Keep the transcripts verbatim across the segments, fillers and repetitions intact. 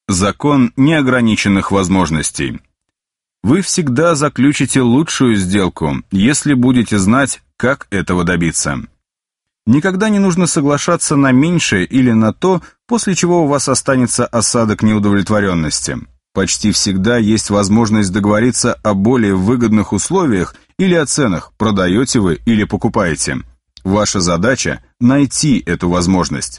Закон неограниченных возможностей. Вы всегда заключите лучшую сделку, если будете знать, как этого добиться. Никогда не нужно соглашаться на меньшее или на то, после чего у вас останется осадок неудовлетворенности. Почти всегда есть возможность договориться о более выгодных условиях или о ценах, продаете вы или покупаете. Ваша задача – найти эту возможность.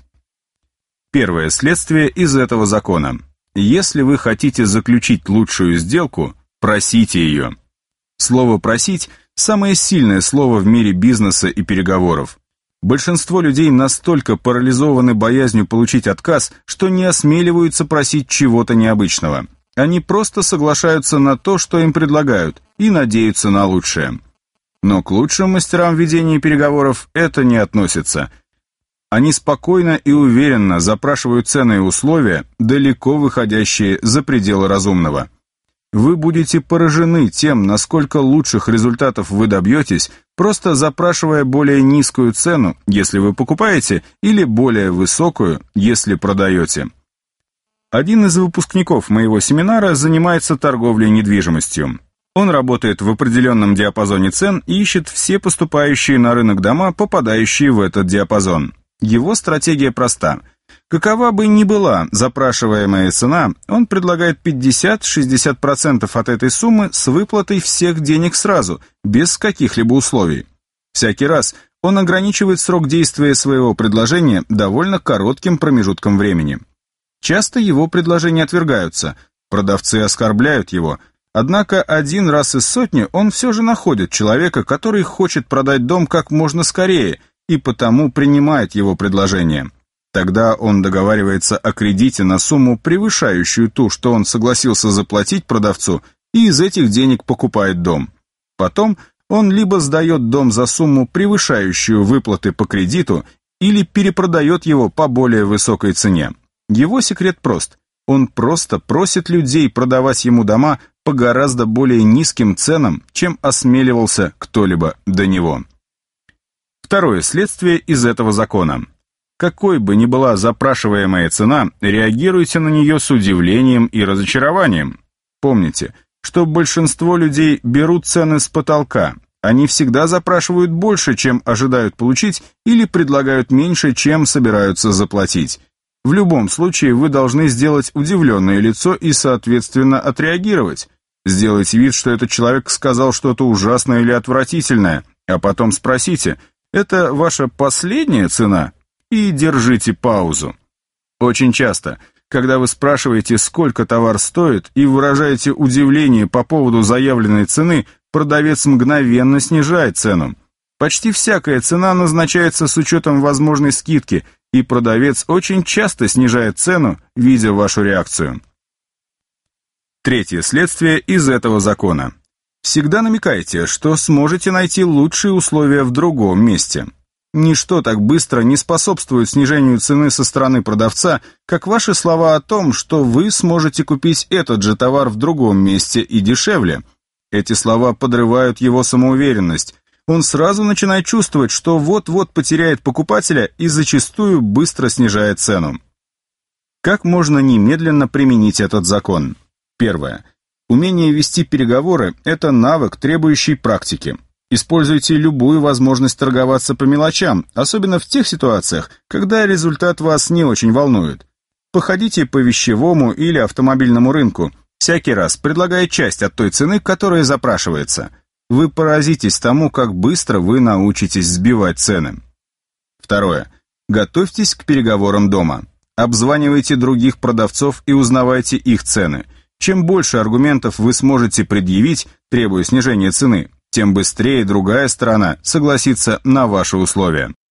Первое следствие из этого закона. Если вы хотите заключить лучшую сделку, просите ее. Слово «просить» – самое сильное слово в мире бизнеса и переговоров. Большинство людей настолько парализованы боязнью получить отказ, что не осмеливаются просить чего-то необычного. Они просто соглашаются на то, что им предлагают, и надеются на лучшее. Но к лучшим мастерам ведения переговоров это не относится. Они спокойно и уверенно запрашивают цены и условия, далеко выходящие за пределы разумного. Вы будете поражены тем, насколько лучших результатов вы добьетесь, просто запрашивая более низкую цену, если вы покупаете, или более высокую, если продаете. Один из выпускников моего семинара занимается торговлей недвижимостью. Он работает в определенном диапазоне цен и ищет все поступающие на рынок дома, попадающие в этот диапазон. Его стратегия проста. Какова бы ни была запрашиваемая цена, он предлагает пятьдесят-шестьдесят процентов от этой суммы с выплатой всех денег сразу, без каких-либо условий. Всякий раз он ограничивает срок действия своего предложения довольно коротким промежутком времени. Часто его предложения отвергаются, продавцы оскорбляют его, однако один раз из сотни он все же находит человека, который хочет продать дом как можно скорее, и потому принимает его предложение. Тогда он договаривается о кредите на сумму, превышающую ту, что он согласился заплатить продавцу, и из этих денег покупает дом. Потом он либо сдает дом за сумму, превышающую выплаты по кредиту, или перепродает его по более высокой цене. Его секрет прост. Он просто просит людей продавать ему дома по гораздо более низким ценам, чем осмеливался кто-либо до него. Второе следствие из этого закона. Какой бы ни была запрашиваемая цена, реагируйте на нее с удивлением и разочарованием. Помните, что большинство людей берут цены с потолка. Они всегда запрашивают больше, чем ожидают получить, или предлагают меньше, чем собираются заплатить. В любом случае вы должны сделать удивленное лицо и, соответственно, отреагировать. Сделайте вид, что этот человек сказал что-то ужасное или отвратительное, а потом спросите: «Это ваша последняя цена?» и держите паузу. Очень часто, когда вы спрашиваете, сколько товар стоит, и выражаете удивление по поводу заявленной цены, продавец мгновенно снижает цену. Почти всякая цена назначается с учетом возможной скидки, и продавец очень часто снижает цену, видя вашу реакцию. Третье следствие из этого закона. Всегда намекайте, что сможете найти лучшие условия в другом месте. Ничто так быстро не способствует снижению цены со стороны продавца, как ваши слова о том, что вы сможете купить этот же товар в другом месте и дешевле. Эти слова подрывают его самоуверенность. Он сразу начинает чувствовать, что вот-вот потеряет покупателя и зачастую быстро снижает цену. Как можно немедленно применить этот закон? Первое. Умение вести переговоры – это навык, требующий практики. Используйте любую возможность торговаться по мелочам, особенно в тех ситуациях, когда результат вас не очень волнует. Походите по вещевому или автомобильному рынку, всякий раз предлагая часть от той цены, которая запрашивается. Вы поразитесь тому, как быстро вы научитесь сбивать цены. Второе. Готовьтесь к переговорам дома. Обзванивайте других продавцов и узнавайте их цены. Чем больше аргументов вы сможете предъявить, требуя снижения цены, тем быстрее другая сторона согласится на ваши условия.